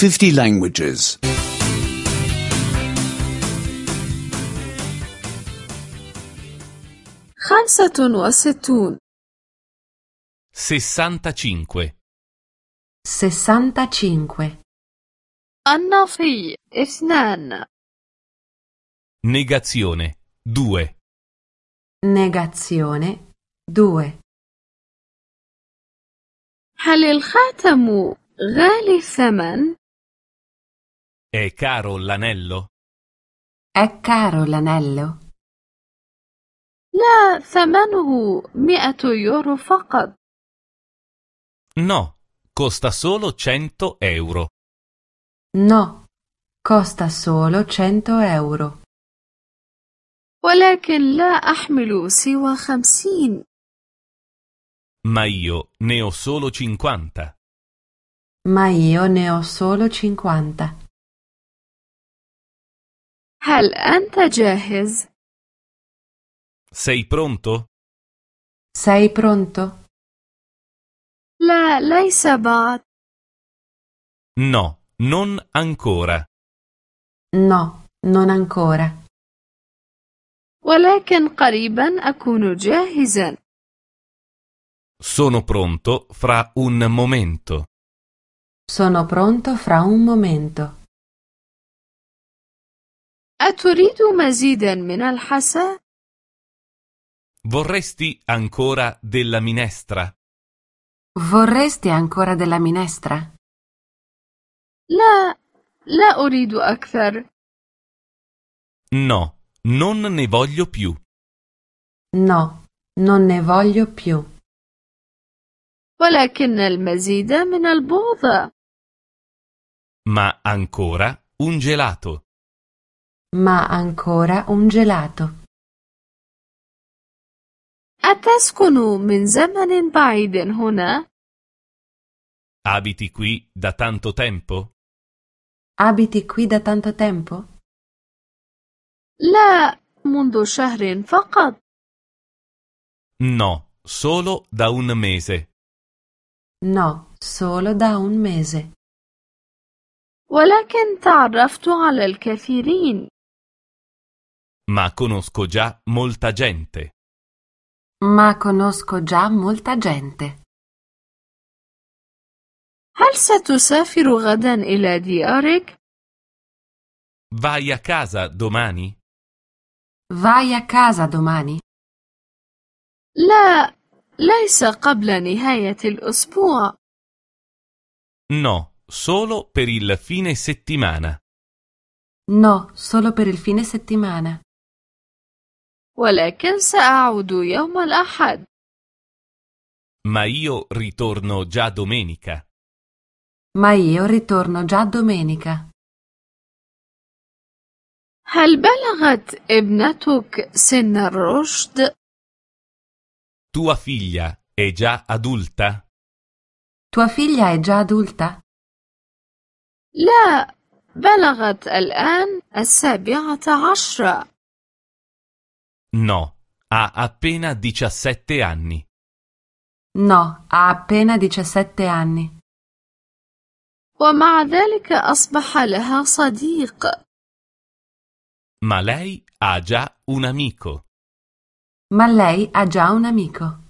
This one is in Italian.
50 languages. 65 65 65 النفي 2 Negazione 2 Negazione 2 هل الخاتم غالي الثمن؟ È caro l'anello? È caro l'anello? لا، ثمنه 100 يورو فقط. No, costa solo 100 euro. No, costa solo 100 euro. ولكن لا أحمل سوى 50. Ma io ne ho solo 50. Ma io ne ho solo 50. هل أنت جاهز؟ Sei pronto? Sei pronto? لا، ليس بعد. No, non ancora. No, non ancora. ولكن قريبا أكون جاهزا. Sono pronto fra un momento. Sono pronto fra un momento. أتريد مزيدا من الحساء؟ Vorresti ancora della minestra? Vorresti ancora della minestra? لا، لا أريد أكثر. No, non ne voglio più. No, non ne voglio più. ولكن المزيد من البوظة. Ma ancora un gelato. Ma ancora un gelato. أتسكن من زمن بعيد هنا؟ Abiti qui da tanto tempo? Abiti qui da tanto tempo? لا، منذ شهر فقط. No, solo da un mese. No, solo da un mese. ولكن تعرفت على الكثيرين. Ma conosco già molta gente. Ma conosco già molta gente. هل ستسافر غدا إلى ديارك؟ Vai a casa domani? Vai a casa domani? لا، ليس قبل نهاية الأسبوع. No, solo per il fine settimana. No, solo per il fine settimana. ولكن سأعود يوم الأحد. Ma io ritorno già domenica. Ma io ritorno già domenica. هل بلغت ابنتك سن الرشد؟ Tua figlia è già adulta? Tua figlia è già adulta? لا، بلغت الآن 17. No, ha appena 17 anni. No, ha appena 17 anni. ومع ذلك أصبح لها صديق. Ma lei ha già un amico. Ma lei ha già un amico.